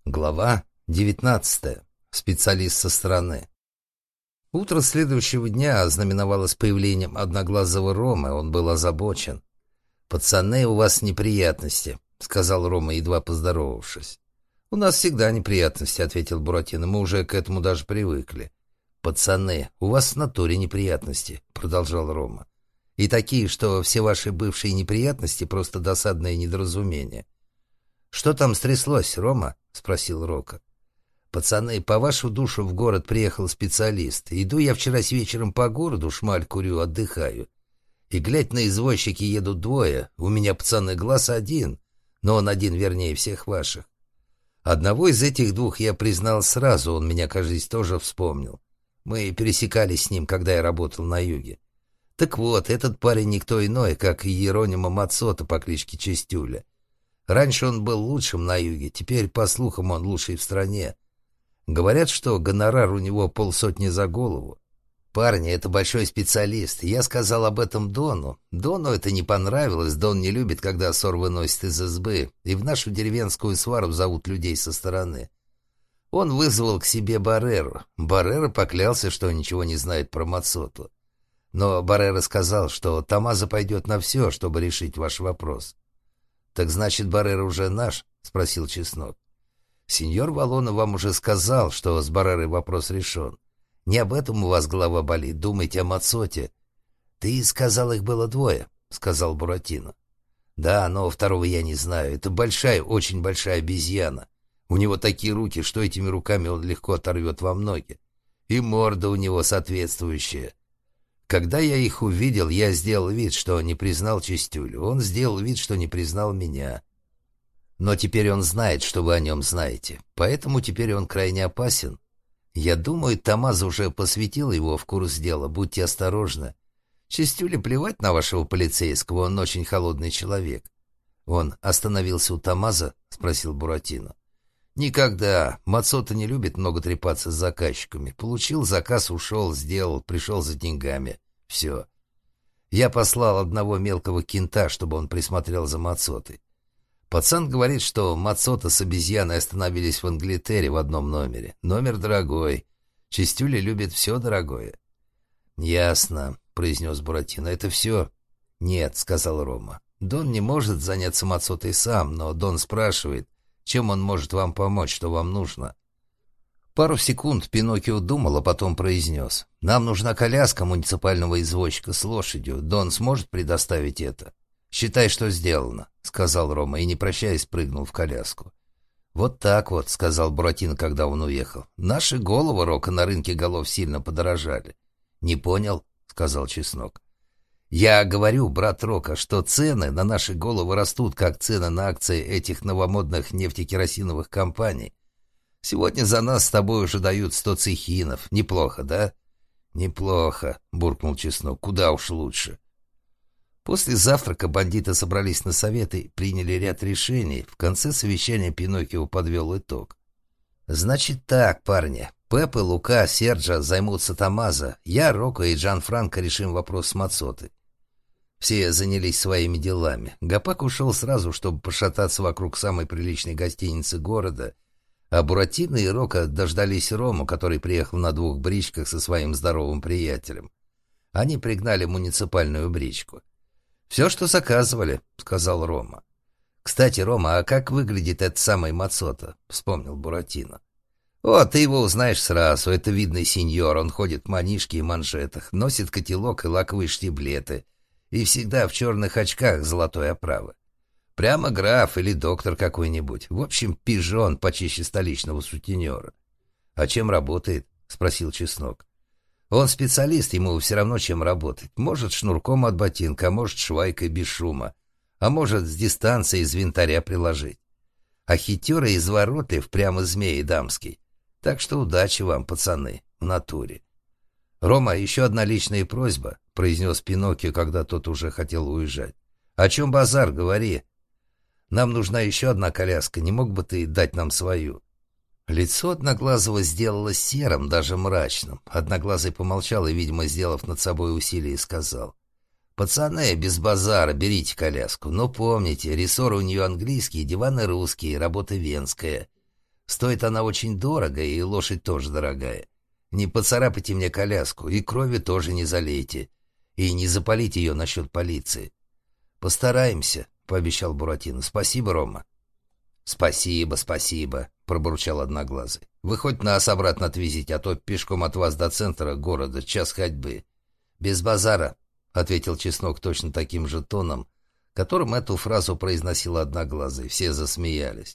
Глава 19. Специалист со стороны. Утро следующего дня ознаменовалось появлением одноглазого Ромы. Он был озабочен. «Пацаны, у вас неприятности», — сказал Рома, едва поздоровавшись. «У нас всегда неприятности», — ответил Буратино. «Мы уже к этому даже привыкли». «Пацаны, у вас в натуре неприятности», — продолжал Рома. «И такие, что все ваши бывшие неприятности — просто досадное недоразумение». «Что там стряслось, Рома?» — спросил Рока. «Пацаны, по вашу душу в город приехал специалист. Иду я вчера с вечером по городу, шмаль курю, отдыхаю. И, глядь, на извозчики едут двое. У меня, пацаны, глаз один, но он один вернее всех ваших. Одного из этих двух я признал сразу, он меня, кажется, тоже вспомнил. Мы пересекались с ним, когда я работал на юге. Так вот, этот парень никто иной, как Иеронима Мацота по кличке Чистюля. Раньше он был лучшим на юге, теперь, по слухам, он лучший в стране. Говорят, что гонорар у него 50 за голову. Парни, это большой специалист. Я сказал об этом Дону. Дону это не понравилось. Дон не любит, когда ссор выносит из избы. И в нашу деревенскую свару зовут людей со стороны. Он вызвал к себе Барреру. Баррера поклялся, что ничего не знает про Мацоту. Но Баррера сказал, что Томмазо пойдет на все, чтобы решить ваш вопрос. «Так значит, Баррера уже наш?» — спросил Чеснок. «Сеньор Валона вам уже сказал, что с Баррерой вопрос решен. Не об этом у вас голова болит, думайте о Мацоте». «Ты сказал, их было двое», — сказал Буратино. «Да, но второго я не знаю. Это большая, очень большая обезьяна. У него такие руки, что этими руками он легко оторвет вам ноги. И морда у него соответствующая. Когда я их увидел, я сделал вид, что не признал Чистюлю. Он сделал вид, что не признал меня. Но теперь он знает, что вы о нем знаете. Поэтому теперь он крайне опасен. Я думаю, Томмазо уже посвятил его в курс дела. Будьте осторожны. Чистюле плевать на вашего полицейского, он очень холодный человек». «Он остановился у Томмазо?» — спросил Буратино. «Никогда. Мацота не любит много трепаться с заказчиками. Получил заказ, ушел, сделал, пришел за деньгами. Все. Я послал одного мелкого кента, чтобы он присмотрел за Мацотой. Пацан говорит, что Мацота с обезьяной остановились в Англитере в одном номере. Номер дорогой. Чистюля любит все дорогое». «Ясно», — произнес Буратино. «Это все?» «Нет», — сказал Рома. «Дон не может заняться Мацотой сам, но Дон спрашивает, чем он может вам помочь, что вам нужно». Пару секунд Пиноккио думал, а потом произнес. «Нам нужна коляска муниципального извозчика с лошадью. Дон сможет предоставить это?» «Считай, что сделано», — сказал Рома и, не прощаясь, прыгнул в коляску. «Вот так вот», — сказал Буратино, когда он уехал. «Наши головы, Рока, на рынке голов сильно подорожали». «Не понял», — сказал Чеснок. «Я говорю, брат Рока, что цены на наши головы растут, как цены на акции этих новомодных нефтекеросиновых компаний. Сегодня за нас с тобой уже дают 100 цехинов. Неплохо, да?» «Неплохо», — буркнул Чеснок. «Куда уж лучше». После завтрака бандиты собрались на совет и приняли ряд решений. В конце совещания Пиноккио подвел итог. «Значит так, парни. Пеп и Лука, Серджо займутся Томмазо. Я, Рока и Джанфранко решим вопрос с Мацотой». Все занялись своими делами. Гапак ушел сразу, чтобы пошататься вокруг самой приличной гостиницы города, а Буратино и Рока дождались Рому, который приехал на 2 бричках со своим здоровым приятелем. Они пригнали муниципальную бричку. «Все, что заказывали», — сказал Рома. «Кстати, Рома, а как выглядит этот самый Мацота?» — вспомнил Буратино. «О, ты его узнаешь сразу. Это видный сеньор. Он ходит в манишке и манжетах, носит котелок и лаковые штиблеты, и всегда в черных очках золотой оправы. Прямо граф или доктор какой-нибудь. В общем, пижон почище столичного сутенера». «А чем работает?» — спросил Чеснок. «Он специалист, ему все равно чем работать. Может, шнурком от ботинка, а может, швайкой без шума, а может, с дистанции из винтаря приложить. А хитер и изворотлив, прямо змей дамский. Так что удачи вам, пацаны, в натуре». «Рома, еще одна личная просьба», — произнес Пиноккио, когда тот уже хотел уезжать. «О чем базар, говори. Нам нужна еще одна коляска, не мог бы ты дать нам свою?» Лицо Одноглазого сделалось серым, даже мрачным. Одноглазый помолчал и, видимо, сделав над собой усилие, сказал: «Пацаны, без базара, берите коляску. Но помните, рессоры у нее английские, диваны русские, работа венская. Стоит она очень дорого, и лошадь тоже дорогая. Не поцарапайте мне коляску, и крови тоже не залейте. И не запалите ее насчет полиции. Постараемся, пообещал Буратино. Спасибо, Рома. Спасибо, пробурчал Одноглазый. Вы хоть нас обратно отвезите, а то пешком от вас до центра города час ходьбы. Без базара, ответил Чеснок точно таким же тоном, которым эту фразу произносил Одноглазый. Все засмеялись.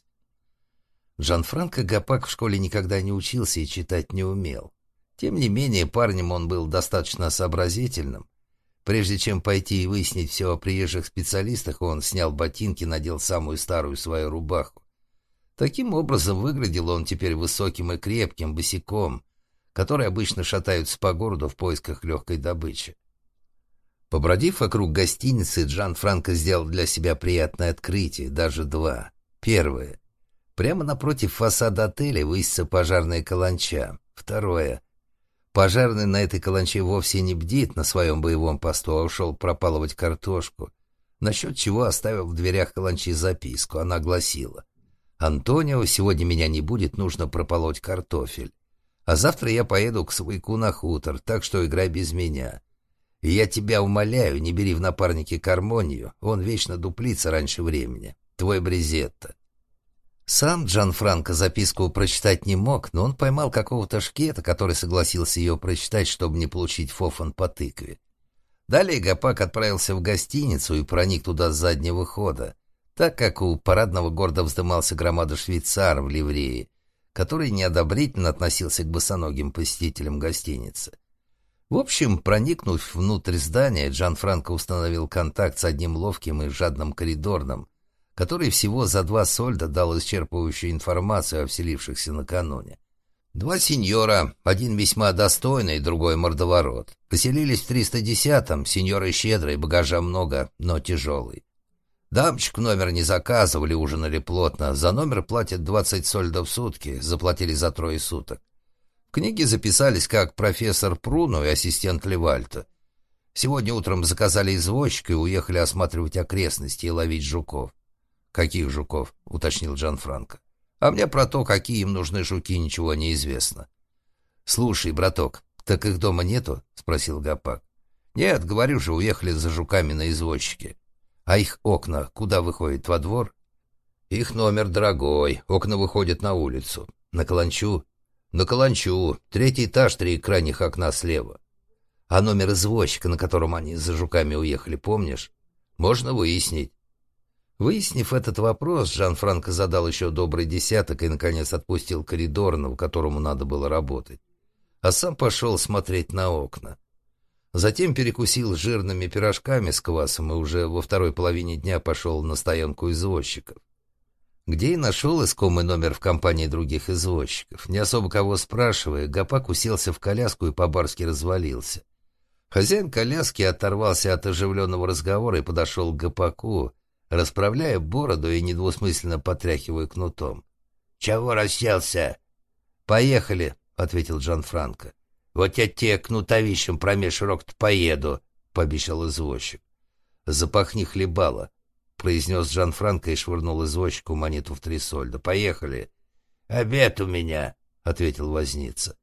Джанфранко Гапак в школе никогда не учился и читать не умел. Тем не менее, парнем он был достаточно сообразительным. Прежде чем пойти и выяснить все о приезжих специалистах, он снял ботинки, надел самую старую свою рубаху. Таким образом, выглядел он теперь высоким и крепким, босиком, которые обычно шатаются по городу в поисках легкой добычи. Побродив вокруг гостиницы, Джанфранко сделал для себя приятное открытие, даже два. Первое. Прямо напротив фасада отеля высится пожарная каланча. Второе. Пожарный на этой каланче вовсе не бдит на своем боевом посту, а ушел пропалывать картошку, насчет чего оставил в дверях каланчи записку. Она гласила: «Антонио, сегодня меня не будет, нужно прополоть картофель. А завтра я поеду к свояку на хутор, так что играй без меня. И я тебя умоляю, не бери в напарники Кармонию, он вечно дуплится раньше времени. Твой Бризетто». Сам Джанфранко записку прочитать не мог, но он поймал какого-то шкета, который согласился ее прочитать, чтобы не получить фофан по тыкве. Далее Гапак отправился в гостиницу и проник туда с заднего хода, так как у парадного города вздымался громада швейцар в ливрее, который неодобрительно относился к босоногим посетителям гостиницы. В общем, проникнув внутрь здания, Джанфранко установил контакт с одним ловким и жадным коридорным, который всего за 2 сольда дал исчерпывающую информацию о вселившихся накануне. 2 сеньора, один весьма достойный, другой мордоворот, поселились в 310-м, сеньоры щедрые, багажа много, но тяжелый. Дамочек номер не заказывали, ужинали плотно, за номер платят 20 сольдов в сутки, заплатили за 3 суток. В книге записались как профессор Пруно и ассистент Левальто. Сегодня утром заказали извозчика и уехали осматривать окрестности и ловить жуков. «Каких жуков?» — уточнил Джанфранко. «А мне про то, какие им нужны жуки, ничего не известно». «Слушай, браток, так их дома нету?» — спросил Гапак. «Нет, говорю же, уехали за жуками на извозчике». «А их окна куда выходят, во двор?» «Их номер дорогой, окна выходят на улицу». «На каланчу?» «На каланчу, 3-й этаж, 3 крайних окна слева». «А номер извозчика, на котором они за жуками уехали, помнишь?» «Можно выяснить». Выяснив этот вопрос, Джанфранко задал еще добрый десяток и, наконец, отпустил коридорного, которому надо было работать, а сам пошел смотреть на окна. Затем перекусил жирными пирожками с квасом и уже во второй половине дня пошел на стоянку извозчиков, где и нашел искомый номер в компании других извозчиков. Не особо кого спрашивая, Гапак уселся в коляску и по-барски развалился. Хозяин коляски оторвался от оживленного разговора и подошел к Гапаку, расправляя бороду и недвусмысленно потряхивая кнутом. «Чего расселся?» «Поехали», — ответил Джанфранко. «Вот я тебе кнутовищем промеж рог-то поеду», — пообещал извозчик. «Запахни хлебало», — произнес Джанфранко и швырнул извозчику монету в 3 сольда. «Поехали». «Обед у меня», — ответил возница.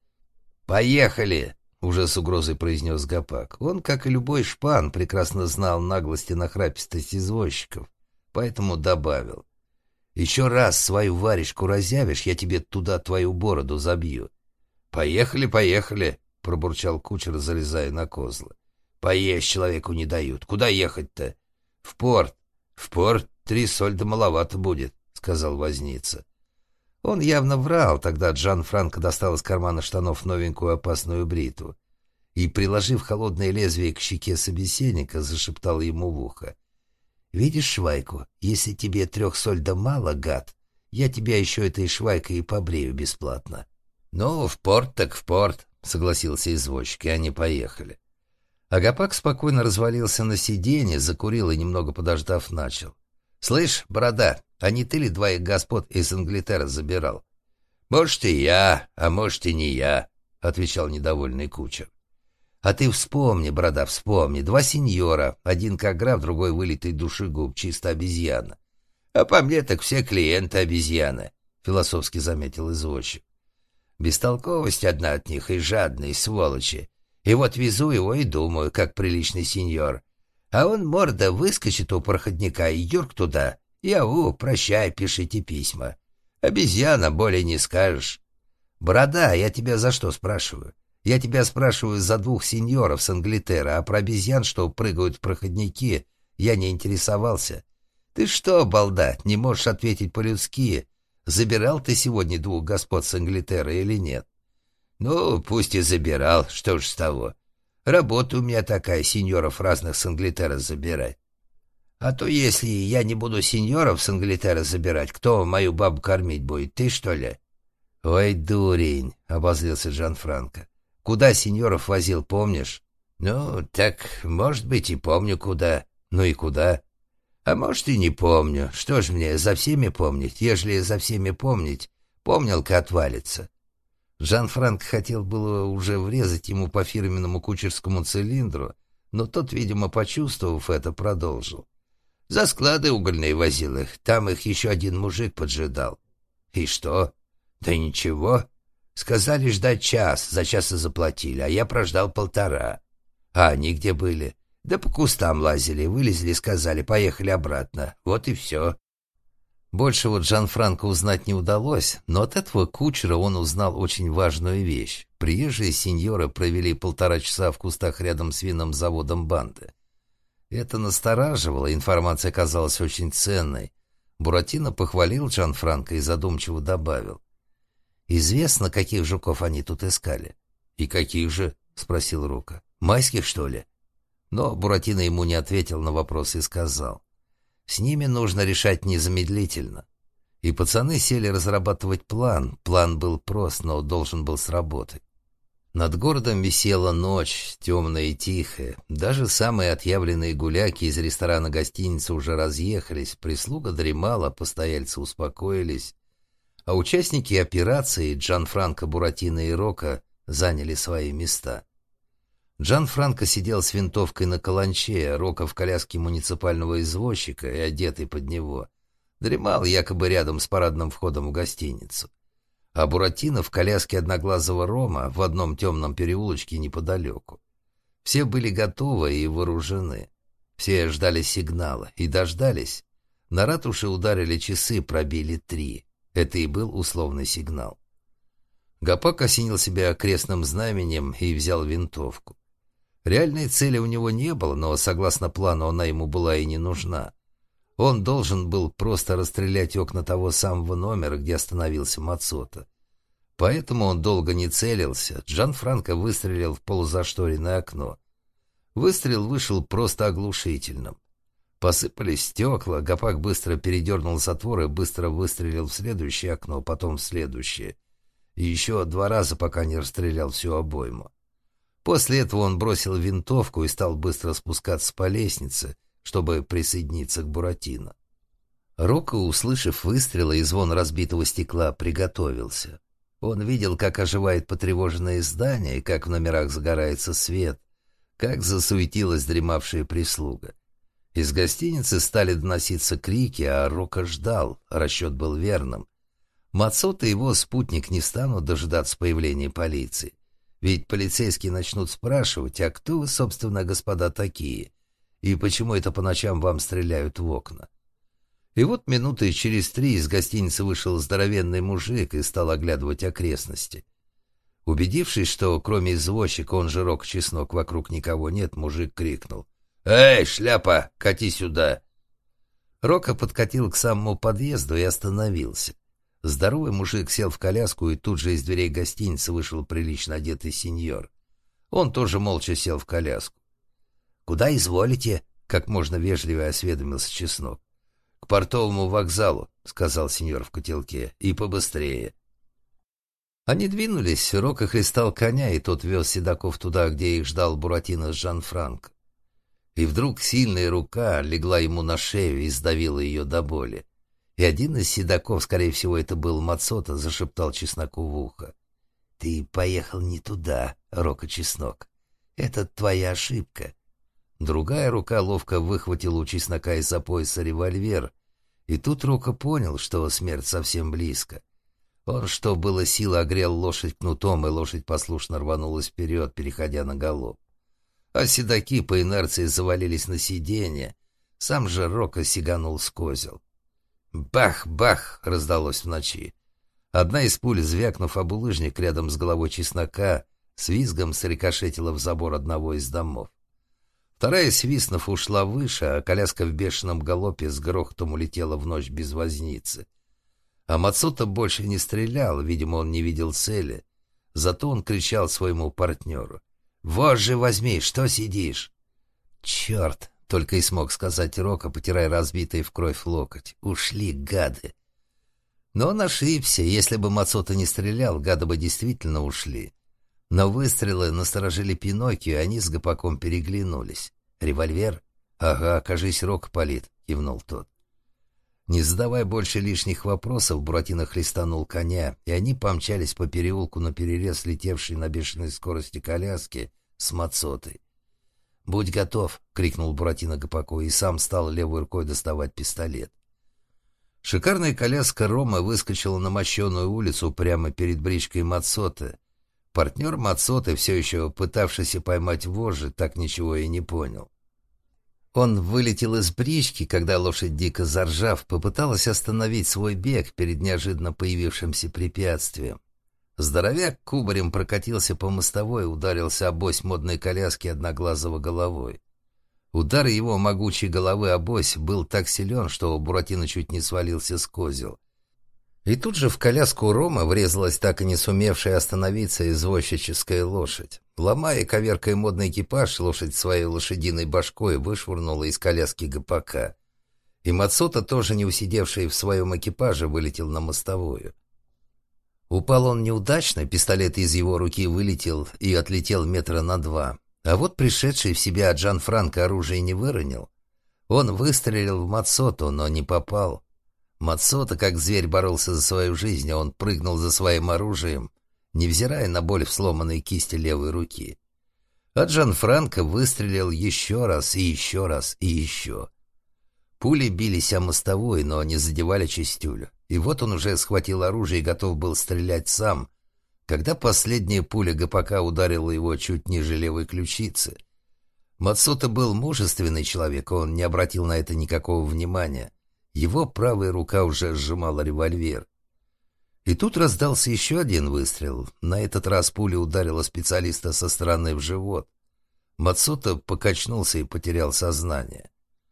«Поехали», — уже с угрозой произнес Гапак. Он, как и любой шпан, прекрасно знал наглость и нахрапистость извозчиков, поэтому добавил: «Еще раз свою варежку разъявишь, я тебе туда твою бороду забью». «Поехали, поехали», — пробурчал кучер, залезая на козлы. «Поесть человеку не дают. Куда ехать-то?» «В порт». «В порт 3 сольда маловато будет», — сказал возница. Он явно врал. Тогда Джанфранко достал из кармана штанов новенькую опасную бритву и, приложив холодное лезвие к щеке собеседника, зашептал ему в ухо: «Видишь швайку? Если тебе 3 сольда мало, гад, я тебя еще этой швайкой и побрею бесплатно». «Ну, в порт так в порт», — согласился извозчик, и они поехали. Агапак спокойно развалился на сиденье, закурил и, немного подождав, начал: «Слышь, борода, а не ты ли 2 господ из Англитера забирал?» «Может, и я, а может, и не я», — отвечал недовольный кучер. «А ты вспомни, борода, вспомни. 2 сеньора, один как граф, другой вылитый душегуб, чисто обезьяна. А по мне так все клиенты обезьяны. — философски заметил извозчик. «Бестолковость одна от них и жадные сволочи. И вот везу его и думаю, как приличный сеньор. А он, морда, выскочит у проходника и юрк туда. Яу, прощай, пишите письма. Обезьяна, более не скажешь. Борода, я тебя за что спрашиваю? Я тебя спрашиваю за двух сеньоров с Англитера, а про обезьян, что прыгают в проходники, я не интересовался. Ты что, балда, не можешь ответить по-людски? Забирал ты сегодня двух господ с Англитера или нет? Ну, пусть и забирал, что ж с того. Работа у меня такая, сеньоров разных с Англитера забирать. А то если я не буду сеньоров с Англитера забирать, кто мою бабу кормить будет, ты что ли? Ой, дурень, обозлился Джанфранко. Куда сеньоров возил, помнишь? Ну, так, может быть, и помню куда. Ну и куда? А может, и не помню. Что ж мне, за всеми помнить? Ежели за всеми помнить, помнилка отвалится. Джанфранко хотел было уже врезать ему по фирменному кучерскому цилиндру, но тот, видимо, почувствовав это, продолжил. За склады угольные возил их, там их еще один мужик поджидал. И что? Да ничего. Сказали ждать час, за час и заплатили, а я прождал 1,5. А они где были? Да по кустам лазили, вылезли, сказали, поехали обратно. Вот и все. Больше вот Джанфранко узнать не удалось, но от этого кучера он узнал очень важную вещь. Приезжие сеньоры провели 1,5 часа в кустах рядом с винным заводом банды. Это настораживало, информация казалась очень ценной. Буратино похвалил Джанфранко и задумчиво добавил. «Известно, каких жуков они тут искали». «И каких же?» — спросил Рока. «Майских, что ли?» Но Буратино ему не ответил на вопрос и сказал. «С ними нужно решать незамедлительно». И пацаны сели разрабатывать план. План был прост, но должен был сработать. Над городом висела ночь, темная и тихая. Даже самые отъявленные гуляки из ресторана гостиницы уже разъехались, прислуга дремала, постояльцы успокоились. А участники операции Джанфранко, Буратино и Рока заняли свои места. Джанфранко сидел с винтовкой на каланче, Рока в коляске муниципального извозчика и одетый под него. Дремал якобы рядом с парадным входом в гостиницу. А Буратино в коляске одноглазого Рома в одном темном переулочке неподалеку. Все были готовы и вооружены. Все ждали сигнала и дождались. На ратуше ударили часы, пробили 3. Это и был условный сигнал. Гопак осенил себя крестным знаменем и взял винтовку. Реальной цели у него не было, но, согласно плану, она ему была и не нужна. Он должен был просто расстрелять окна того самого номера, где остановился Мацота. Поэтому он долго не целился. Джанфранко выстрелил в полузашторенное окно. Выстрел вышел просто оглушительным. Посыпались стекла, Гопак быстро передернул затвор и быстро выстрелил в следующее окно, потом в следующее. И еще 2 раза, пока не расстрелял всю обойму. После этого он бросил винтовку и стал быстро спускаться по лестнице, чтобы присоединиться к Буратино. Рока, услышав выстрелы и звон разбитого стекла, приготовился. Он видел, как оживает потревоженное здание, как в номерах загорается свет, как засуетилась дремавшая прислуга. Из гостиницы стали доноситься крики, а Рока ждал, расчет был верным. Мацота и его спутник не станут дожидаться появления полиции. Ведь полицейские начнут спрашивать, а кто вы, собственно, господа, такие? И почему это по ночам вам стреляют в окна? И вот минуты через 3 из гостиницы вышел здоровенный мужик и стал оглядывать окрестности. Убедившись, что кроме извозчика, он же Рок-Чеснок, вокруг никого нет, мужик крикнул. «Эй, шляпа, кати сюда!» Рока подкатил к самому подъезду и остановился. Здоровый мужик сел в коляску, и тут же из дверей гостиницы вышел прилично одетый сеньор. Он тоже молча сел в коляску. «Куда изволите?» — как можно вежливее осведомился Чеснок. «К портовому вокзалу», — сказал сеньор в котелке, — «и побыстрее». Они двинулись, Рока хлестал коня, и тот вез седаков туда, где их ждал Буратино с Джанфранко. И вдруг сильная рука легла ему на шею и сдавила ее до боли. И один из седаков, скорее всего, это был Мацота, зашептал Чесноку в ухо. «Ты поехал не туда, Рока-Чеснок. Это твоя ошибка». Другая рука ловко выхватила у Чеснока из-за пояса револьвер. И тут Рока понял, что смерть совсем близко. Он, что было силы, огрел лошадь кнутом, и лошадь послушно рванулась вперед, переходя на галоп. А седаки по инерции завалились на сиденье. Сам же Рока сиганул с козел. Бах-бах! Раздалось в ночи. Одна из пуль, звякнув об булыжник рядом с головой чеснока, с визгом срикошетила в забор одного из домов. Вторая, свистнув, ушла выше, а коляска в бешеном галопе с грохотом улетела в ночь без возницы. А Мацуто больше не стрелял, видимо, он не видел цели. Зато он кричал своему партнеру: «Вожжи возьми, что сидишь?» «Черт!» — только и смог сказать Рока, потирая разбитый в кровь локоть. «Ушли, гады!» Но он ошибся. Если бы Мацуто не стрелял, гады бы действительно ушли. Но выстрелы насторожили Пиноккио, и они с Гопаком переглянулись. «Револьвер?» «Ага, кажись, Рока палит», — кивнул тот. Не задавая больше лишних вопросов, Буратино хлестанул коня, и они помчались по переулку наперерез летевшей на бешеной скорости коляски с Мацутой. «Будь готов!» — крикнул Буратино Гопаку и сам стал левой рукой доставать пистолет. Шикарная коляска Рома выскочила на мощеную улицу прямо перед бричкой Мацуты. Партнер Мацуты, все еще пытавшийся поймать вожжи, так ничего и не понял. Он вылетел из брички, когда лошадь, дико заржав, попыталась остановить свой бег перед неожиданно появившимся препятствием. Здоровяк кубарем прокатился по мостовой и ударился об ось модной коляски Одноглазого головой. Удар его могучей головы об ось был так силен, что Буратино чуть не свалился с козел. И тут же в коляску Рома врезалась так и не сумевшая остановиться извозчическая лошадь. Ломая и коверкая модный экипаж, лошадь своей лошадиной башкой вышвырнула из коляски Гопака. И Мацуто, тоже не усидевший в своем экипаже, вылетел на мостовую. Упал он неудачно, пистолет из его руки вылетел и отлетел метра на 2. А вот пришедший в себя Джанфранко оружие не выронил. Он выстрелил в Мацуто, но не попал. Мацуто, как зверь, боролся за свою жизнь, а он прыгнул за своим оружием, невзирая на боль в сломанной кисти левой руки. А Джанфранко выстрелил еще раз и еще раз и еще. Пули бились о мостовой, но не задевали чистюлю. И вот он уже схватил оружие и готов был стрелять сам, когда последняя пуля Гопака ударила его чуть ниже левой ключицы. Мацуто был мужественный человек, он не обратил на это никакого внимания. Его правая рука уже сжимала револьвер. И тут раздался еще один выстрел. На этот раз пуля ударила специалиста со стороны в живот. Мацуто покачнулся и потерял сознание.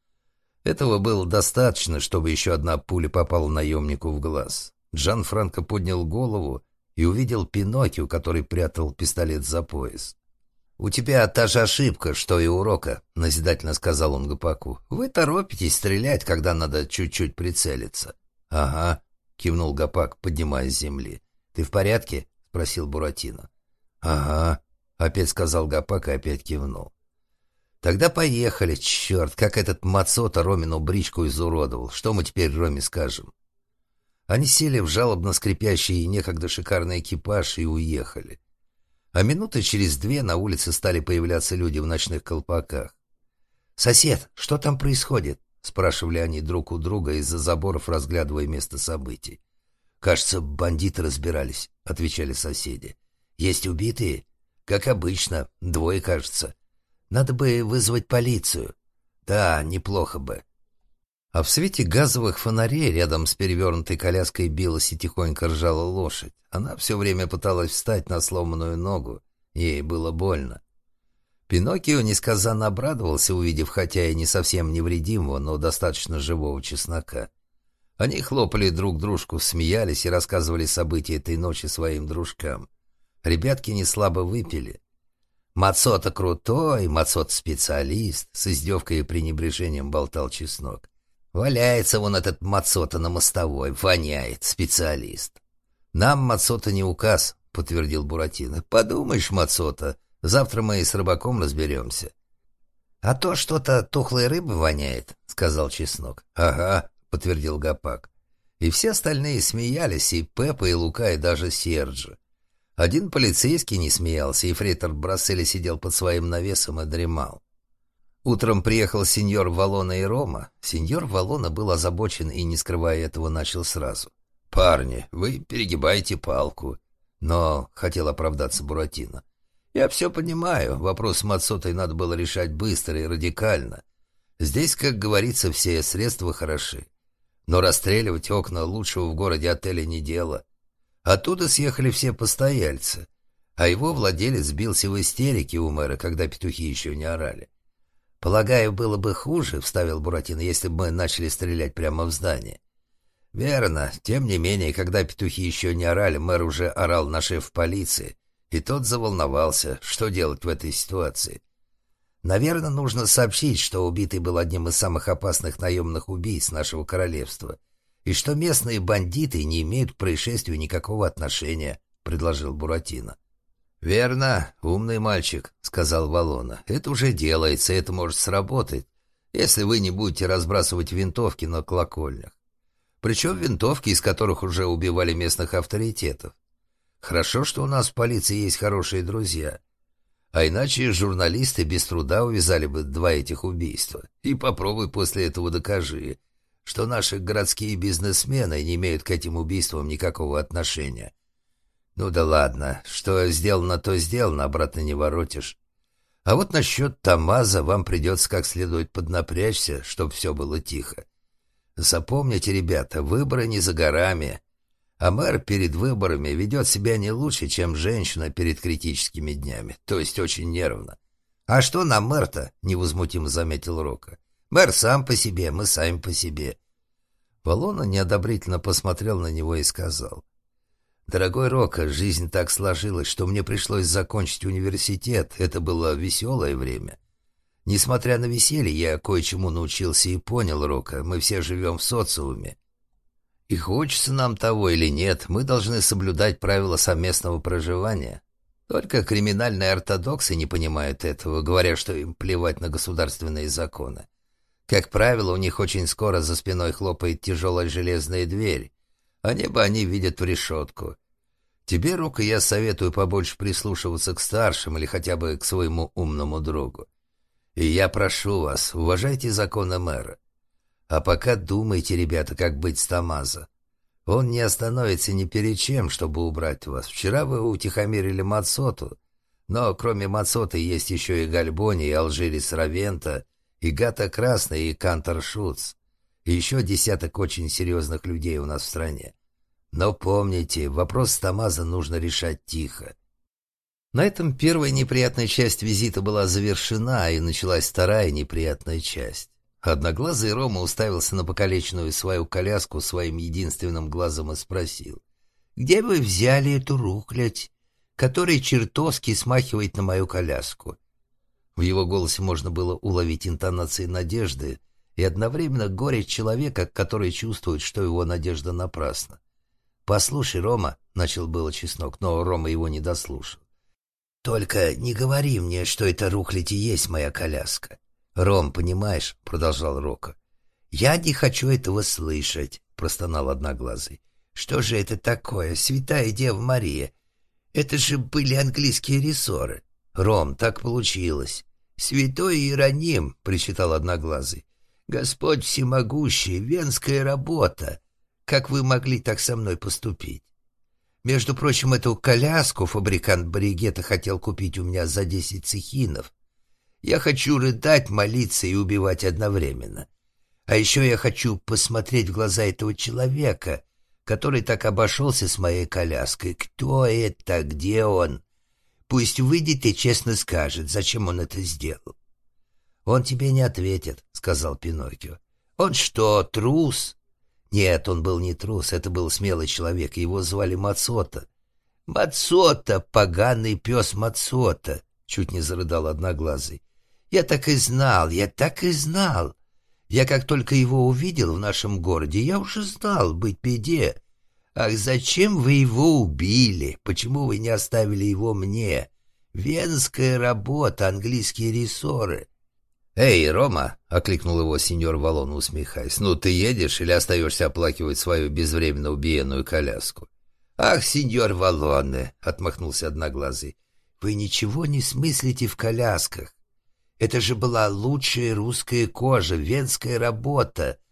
Этого было достаточно, чтобы еще одна пуля попала наемнику в глаз. Джанфранко поднял голову и увидел Пиноккио, который прятал пистолет за пояс. «У тебя та же ошибка, что и у Рока», — назидательно сказал он Гопаку. «Вы торопитесь стрелять, когда надо чуть-чуть прицелиться». «Ага», — кивнул Гопак, поднимаясь с земли. «Ты в порядке?» — спросил Буратино. «Ага», — опять сказал Гопак и опять кивнул. «Тогда поехали. Черт, как этот Мацуто Ромину бричку изуродовал. Что мы теперь Роме скажем?» Они сели в жалобно скрипящий и некогда шикарный экипаж и уехали. А минуты через 2 на улице стали появляться люди в ночных колпаках. «Сосед, что там происходит?» — спрашивали они друг у друга из-за заборов, разглядывая место событий. «Кажется, бандиты разбирались», — отвечали соседи. «Есть убитые?» «Как обычно, 2, кажется. Надо бы вызвать полицию». «Да, неплохо бы». А в свете газовых фонарей рядом с перевернутой коляской билась и тихонько ржала лошадь. Она все время пыталась встать на сломанную ногу. Ей было больно. Пиноккио несказанно обрадовался, увидев, хотя и не совсем невредимого, но достаточно живого чеснока. Они хлопали друг дружку, смеялись и рассказывали события этой ночи своим дружкам. Ребятки неслабо выпили. «Мацуто крутой, Мацуто специалист», — с издевкой и пренебрежением болтал чеснок. «Валяется вон этот Мацуто на мостовой, воняет, специалист». «Нам Мацуто не указ», — подтвердил Буратино. «Подумаешь, Мацуто, завтра мы и с рыбаком разберемся». «А то что-то тухлой рыбы воняет», — сказал чеснок. «Ага», — подтвердил Гопак. И все остальные смеялись, и Пеппа, и Лука, и даже Серджи. Один полицейский не смеялся, и ефрейтор Брасселли сидел под своим навесом и дремал. Утром приехал сеньор Валлона и Рома. Сеньор Валлона был озабочен и, не скрывая этого, начал сразу. «Парни, вы перегибаете палку». Но хотел оправдаться Буратино. «Я все понимаю, вопрос с Мацотой надо было решать быстро и радикально. Здесь, как говорится, все средства хороши. Но расстреливать окна лучшего в городе отеля не дело. Оттуда съехали все постояльцы, а его владелец сбился в истерике у мэра, когда петухи еще не орали. «Полагаю, было бы хуже», — вставил Буратино, «если бы мы начали стрелять прямо в здание». «Верно. Тем не менее, когда петухи еще не орали, мэр уже орал на шефа полиции, и тот заволновался. Что делать в этой ситуации?» «Наверное, нужно сообщить, что убитый был одним из самых опасных наемных убийц нашего королевства, и что местные бандиты не имеют к происшествию никакого отношения», — предложил Буратино. «Верно, умный мальчик», — сказал Валлоно. «Это уже делается, это может сработать, если вы не будете разбрасывать винтовки на колокольнях. Причем винтовки, из которых уже убивали местных авторитетов. Хорошо, что у нас в полиции есть хорошие друзья. А иначе журналисты без труда увязали бы 2 этих убийства. И попробуй после этого докажи, что наши городские бизнесмены не имеют к этим убийствам никакого отношения. Ну да ладно, что сделано, то сделано, обратно не воротишь. А вот насчет Томмазо вам придется как следует поднапрячься, чтобы все было тихо. Запомните, ребята, выборы не за горами, а мэр перед выборами ведет себя не лучше, чем женщина перед критическими днями, то есть очень нервно. «А что нам мэр-то?» — невозмутимо заметил Рока. «Мэр сам по себе, мы сами по себе». Валлоно неодобрительно посмотрел на него и сказал: «Дорогой Рока, жизнь так сложилась, что мне пришлось закончить университет, это было веселое время. Несмотря на веселье, я кое-чему научился и понял, Рока, мы все живем в социуме. И хочется нам того или нет, мы должны соблюдать правила совместного проживания. Только криминальные ортодоксы не понимают этого, говоря, что им плевать на государственные законы. Как правило, у них очень скоро за спиной хлопает тяжелая железная дверь, а небо они видят в решетку. Тебе, Рока, я советую побольше прислушиваться к старшим или хотя бы к своему умному другу. И я прошу вас, уважайте законы мэра. А пока думайте, ребята, как быть с Томмазо. Он не остановится ни перед чем, чтобы убрать вас. Вчера вы утихомирили Мацоту, но кроме Мацоты есть еще и Гальбони, и Алжирис Равента, и Гата Красный, и Кантор Шуц, и еще десяток очень серьезных людей у нас в стране. Но помните, вопрос с Томмазо нужно решать тихо». На этом первая неприятная часть визита была завершена, и началась вторая неприятная часть. Одноглазый Рома уставился на покалеченную свою коляску своим единственным глазом и спросил: «Где вы взяли эту рухлядь, которая чертовски смахивает на мою коляску?» В его голосе можно было уловить интонации надежды и одновременно горечь человека, который чувствует, что его надежда напрасна. «Послушай, Рома», — начал было Чеснок, но Рома его не дослушал. «Только не говори мне, что это рухлядь и есть моя коляска». «Ром, понимаешь», — продолжал Рока. «Я не хочу этого слышать», — простонал Одноглазый. «Что же это такое, святая Дева Мария? Это же были английские рессоры». «Ром, так получилось». «Святой Иероним», — причитал Одноглазый. «Господь всемогущий, венская работа. Как вы могли так со мной поступить? Между прочим, эту коляску фабрикант Баригета хотел купить у меня за 10 цехинов. Я хочу рыдать, молиться и убивать одновременно. А еще я хочу посмотреть в глаза этого человека, который так обошелся с моей коляской. Кто это? Где он? Пусть выйдет и честно скажет, зачем он это сделал». «Он тебе не ответит», — сказал Пиноккио. «Он что, трус?» «Нет, он был не трус, это был смелый человек, его звали Мацота». «Мацота, поганый пес Мацота!» — чуть не зарыдал Одноглазый. «Я так и знал, я так и знал. Я как только его увидел в нашем городе, я уже знал, быть беде. Ах, зачем вы его убили? Почему вы не оставили его мне? Венская работа, английские рессоры». «Эй, Рома!» — окликнул его сеньор Валлоно, усмехаясь. «Ну, ты едешь или остаешься оплакивать свою безвременно убиенную коляску?» «Ах, сеньор Валлоне!» — отмахнулся Одноглазый. «Вы ничего не смыслите в колясках. Это же была лучшая русская кожа, венская работа.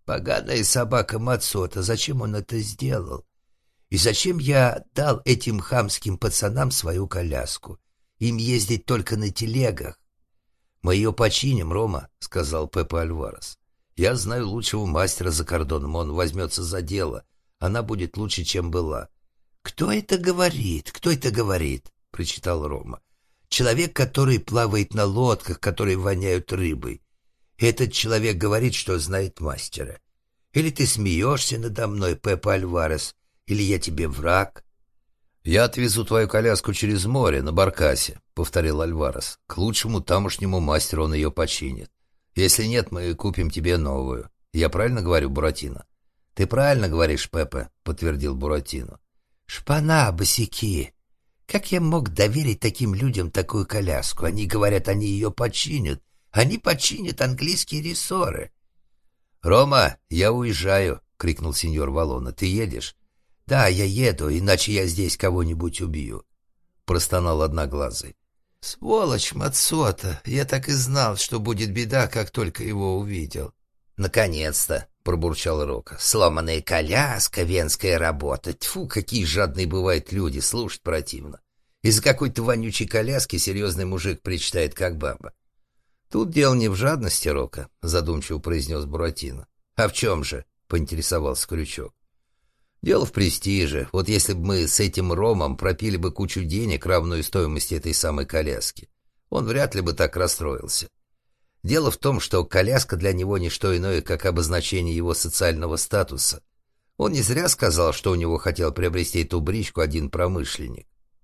Поганая собака Мацота, зачем он это сделал? И зачем я дал этим хамским пацанам свою коляску? Им ездить только на телегах. «Мы ее починим, Рома», — сказал Пепе Альварес. «Я знаю лучшего мастера за кордоном, он возьмется за дело. Она будет лучше, чем была». «Кто это говорит? Кто это говорит?» — прочитал Рома. «Человек, который плавает на лодках, которые воняют рыбой. Этот человек говорит, что знает мастера. Или ты смеешься надо мной, Пепе Альварес, или я тебе враг?» «Я отвезу твою коляску через море на баркасе», — повторил Альварес. «К лучшему тамошнему мастеру он ее починит. Если нет, мы купим тебе новую. Я правильно говорю, Буратино?» «Ты правильно говоришь, Пепе», — подтвердил Буратино. «Шпана, босяки! Как я мог доверить таким людям такую коляску? Они говорят, они ее починят. Они починят английские рессоры». «Рома, я уезжаю», — крикнул сеньор Валлоне. «Ты едешь?» «Да, я еду, иначе я здесь кого-нибудь убью», — простонал Одноглазый. «Сволочь Мацота! Я так и знал, что будет беда, как только его увидел». «Наконец-то!» — пробурчал Рока. «Сломанная коляска, венская работа. Тьфу, какие жадные бывают люди, слушать противно. Из-за какой-то вонючей коляски серьезный мужик причитает, как баба». «Тут дело не в жадности, Рока», — задумчиво произнес Буратино. «А в чем же?» — поинтересовался Крючок. «Дело в престиже. Вот если бы мы с этим Ромом пропили бы кучу денег, равную стоимости этой самой коляски, он вряд ли бы так расстроился. Дело в том, что коляска для него не что иное, как обозначение его социального статуса. Он не зря сказал, что у него хотел приобрести эту бричку один промышленник.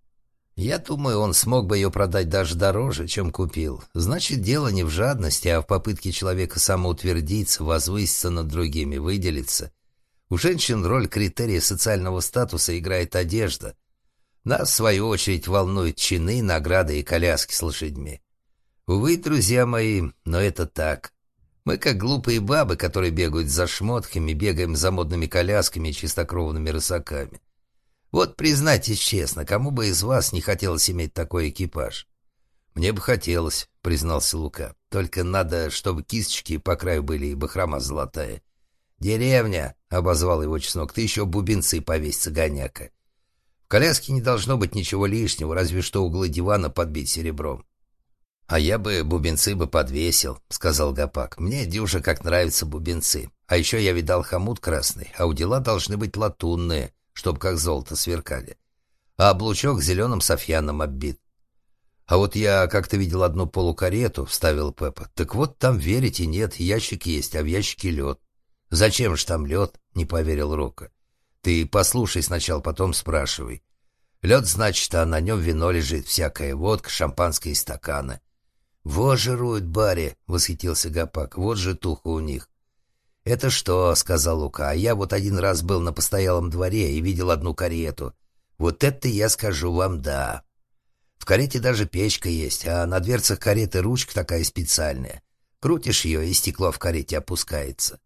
Я думаю, он смог бы ее продать даже дороже, чем купил. Значит, дело не в жадности, а в попытке человека самоутвердиться, возвыситься над другими, выделиться. У женщин роль критерия социального статуса играет одежда. Нас, в свою очередь, волнуют чины, награды и коляски с лошадьми. Увы, друзья мои, но это так. Мы, как глупые бабы, которые бегают за шмотками, бегаем за модными колясками и чистокровными рысаками. Вот признайтесь честно, кому бы из вас не хотелось иметь такой экипаж? «Мне бы хотелось», — признался Лука. «Только надо, чтобы кисточки по краю были и бахрома золотая». «Деревня», — обозвал его Чеснок, — «ты еще бубенцы повесь, цыганяка. В коляске не должно быть ничего лишнего, разве что углы дивана подбить серебром». «А я бы бубенцы бы подвесил», — сказал Гапак. «Мне дюжа как нравятся бубенцы. А еще я видал хомут красный, а удила должны быть латунные, чтоб как золото сверкали. А облучок зеленым софьяном оббит». «А вот я как-то видел одну полукарету», — вставил Пеппа. «Так вот там, верите, нет, ящик есть, а в ящике лед». «Зачем же там лед?» — не поверил Рока. «Ты послушай сначала, потом спрашивай. Лед, значит, а на нем вино лежит, всякая водка, шампанское и стаканы». «Вот жируют баре», — восхитился Гапак, — «вот же туха у них». «Это что?» — сказал Лука. «А я вот один раз был на постоялом дворе и видел одну карету. Вот это я скажу вам да. В карете даже печка есть, а на дверцах кареты ручка такая специальная. Крутишь ее, и стекло в карете опускается».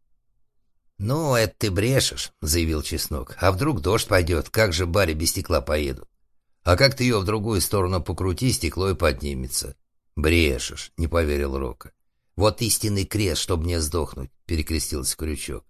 «Ну, это ты брешешь», — заявил Чеснок. «А вдруг дождь пойдет? Как же баре без стекла поедут? А как ты ее в другую сторону покрути, стекло и поднимется». «Брешешь», — не поверил Рока. «Вот истинный крест, чтоб мне сдохнуть», — перекрестился Крючок.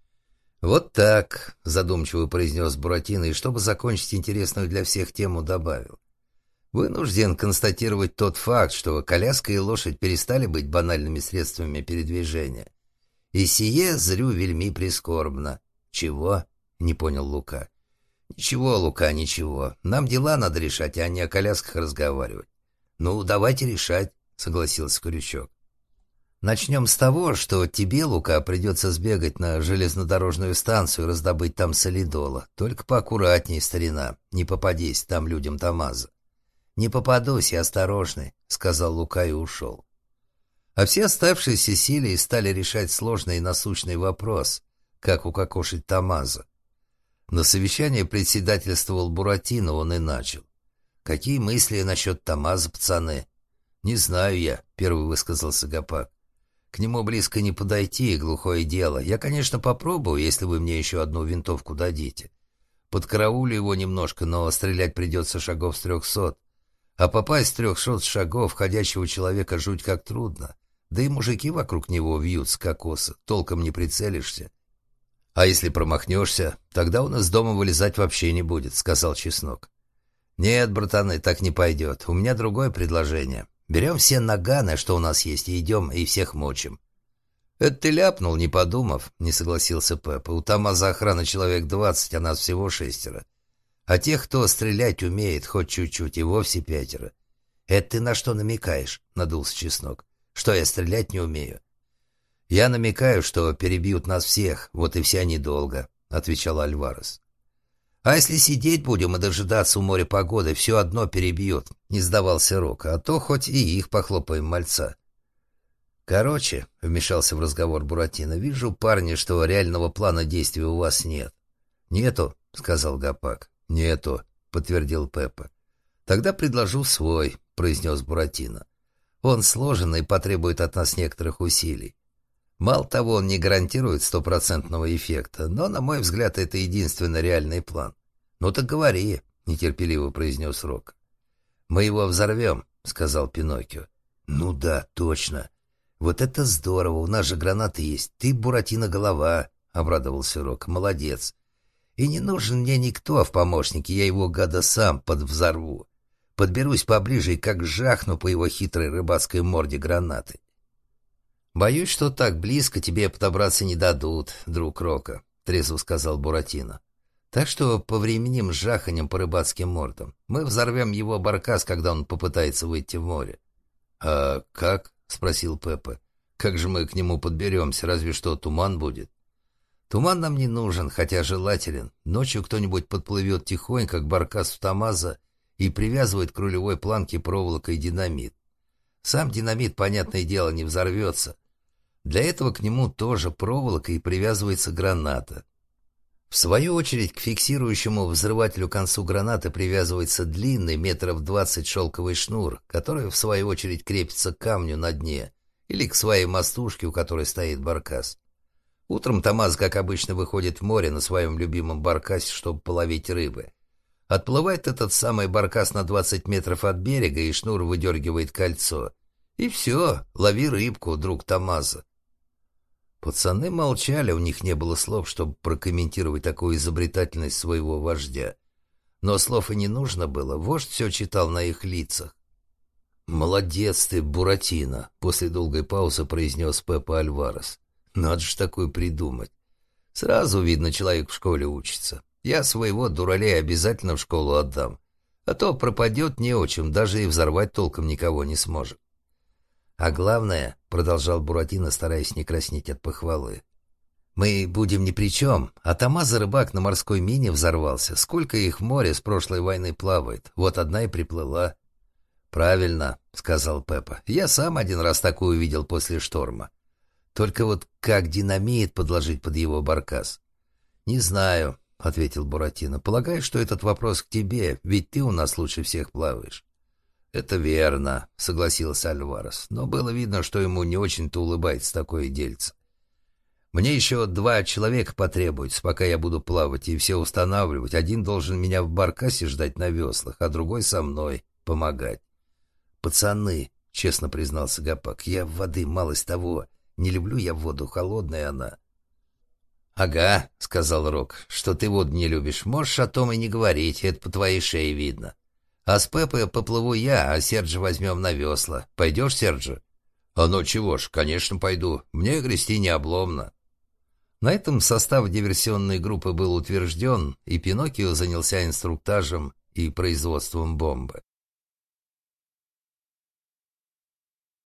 «Вот так», — задумчиво произнес Буратино, и чтобы закончить интересную для всех тему, добавил. «Вынужден констатировать тот факт, что коляска и лошадь перестали быть банальными средствами передвижения. И сие зрю вельми прискорбно». «Чего?» — не понял Лука. «Ничего, Лука, ничего. Нам дела надо решать, а не о колясках разговаривать». «Ну, давайте решать», — согласился Крючок. «Начнем с того, что тебе, Лука, придется сбегать на железнодорожную станцию и раздобыть там солидола. Только поаккуратней, старина, не попадись там людям Томазо». «Не попадусь, я осторожный», — сказал Лука и ушел. А все оставшиеся сели и стали решать сложный и насущный вопрос, как укокошить Томазо. На совещании председательствовал Буратино, он и начал. «Какие мысли насчет Томазо, пацаны?» «Не знаю я», — первый высказался Гапак. «К нему близко не подойти, глухое дело. Я, конечно, попробую, если вы мне еще одну винтовку дадите. Подкараулю его немножко, но стрелять придется шагов с 300. А попасть с 300 шагов ходячего человека жуть как трудно. Да и мужики вокруг него вьются, как осы, толком не прицелишься. «А если промахнешься, тогда он из дома вылезать вообще не будет», — сказал Чеснок. «Нет, братаны, так не пойдет. У меня другое предложение. Берем все наганы, что у нас есть, и идем, и всех мочим». «Это ты ляпнул, не подумав», — не согласился Пеппа. «У ТамАЗа охраны человек 20, а нас всего 6. А тех, кто стрелять умеет, хоть чуть-чуть, и вовсе 5. «Это ты на что намекаешь?» — надулся Чеснок. «Что, я стрелять не умею?» «Я намекаю, что перебьют нас всех, вот и вся недолго», — отвечал Альварес. «А если сидеть будем и дожидаться у моря погоды, все одно перебьют», — не сдавался Рок, «а то хоть и их похлопаем мальца». «Короче», — вмешался в разговор Буратино, — «вижу, парни, что реального плана действий у вас нет». «Нету», — сказал Гапак. «Нету», — подтвердил Пеппа. «Тогда предложу свой», — произнес Буратино. «Он сложен и потребует от нас некоторых усилий. Мало того, он не гарантирует стопроцентного эффекта, но, на мой взгляд, это единственный реальный план». «Ну так говори», — нетерпеливо произнес Рок. «Мы его взорвем», — сказал Пиноккио. «Ну да, точно. Вот это здорово, у нас же гранаты есть. Ты, Буратино, голова», — обрадовался Рок. «Молодец. И не нужен мне никто в помощнике, я его, гада, сам подвзорву. Подберусь поближе и как жахну по его хитрой рыбацкой морде гранаты». «Боюсь, что так близко тебе подобраться не дадут, друг Рока», — трезво сказал Буратино. «Так что повременим с жаханем по рыбацким мордам. Мы взорвем его баркас, когда он попытается выйти в море». «А как?» — спросил Пеппа. «Как же мы к нему подберемся? Разве что туман будет». «Туман нам не нужен, хотя желателен. Ночью кто-нибудь подплывет тихонько к баркасу ТамАЗа и привязывает к рулевой планке проволокой динамит. Сам динамит, понятное дело, не взорвется. Для этого к нему тоже проволокой привязывается граната. В свою очередь к фиксирующему взрывателю концу гранаты привязывается длинный 20 метров шелковый шнур, который в свою очередь крепится к камню на дне или к своей мостушке, у которой стоит баркас. Утром ТамАЗ, как обычно, выходит в море на своем любимом баркасе, чтобы половить рыбы. Отплывает этот самый баркас на 20 метров от берега, и шнур выдергивает кольцо. И все, лови рыбку, друг ТамАЗа. Пацаны молчали, у них не было слов, чтобы прокомментировать такую изобретательность своего вождя. Но слов и не нужно было, вождь все читал на их лицах. «Молодец ты, Буратино», — после долгой паузы произнес Пеппа Альварес. «Надо же такое придумать. Сразу видно, человек в школе учится. Я своего дуралея обязательно в школу отдам. А то пропадет неучим, даже и взорвать толком никого не сможет». «А главное, — продолжал Буратино, стараясь не краснеть от похвалы, — мы будем ни при чем, а ТамАЗа рыбак на морской мине взорвался. Сколько их в море с прошлой войны плавает, вот одна и приплыла». «Правильно, — сказал Пеппа, — я сам один раз такую видел после шторма. Только вот как динамит подложить под его баркас?» «Не знаю, — ответил Буратино, — полагаю, что этот вопрос к тебе, ведь ты у нас лучше всех плаваешь». «Это верно», — согласился Альварес, но было видно, что ему не очень-то улыбается такое дельце. «Мне еще 2 человека потребуется, пока я буду плавать и все устанавливать. Один должен меня в баркасе ждать на веслах, а другой со мной помогать». «Пацаны», — честно признался Гапак, — «я воды малость того. Не люблю я воду, холодная она». «Ага», — сказал Рок, — «что ты воду не любишь. Можешь о том и не говорить, это по твоей шее видно. А с Пеппой поплыву я, а Серджи возьмем на весла. Пойдешь, Серджи?» «А ну чего ж, конечно, пойду. Мне грести не обломно». На этом состав диверсионной группы был утвержден, и Пиноккио занялся инструктажем и производством бомбы.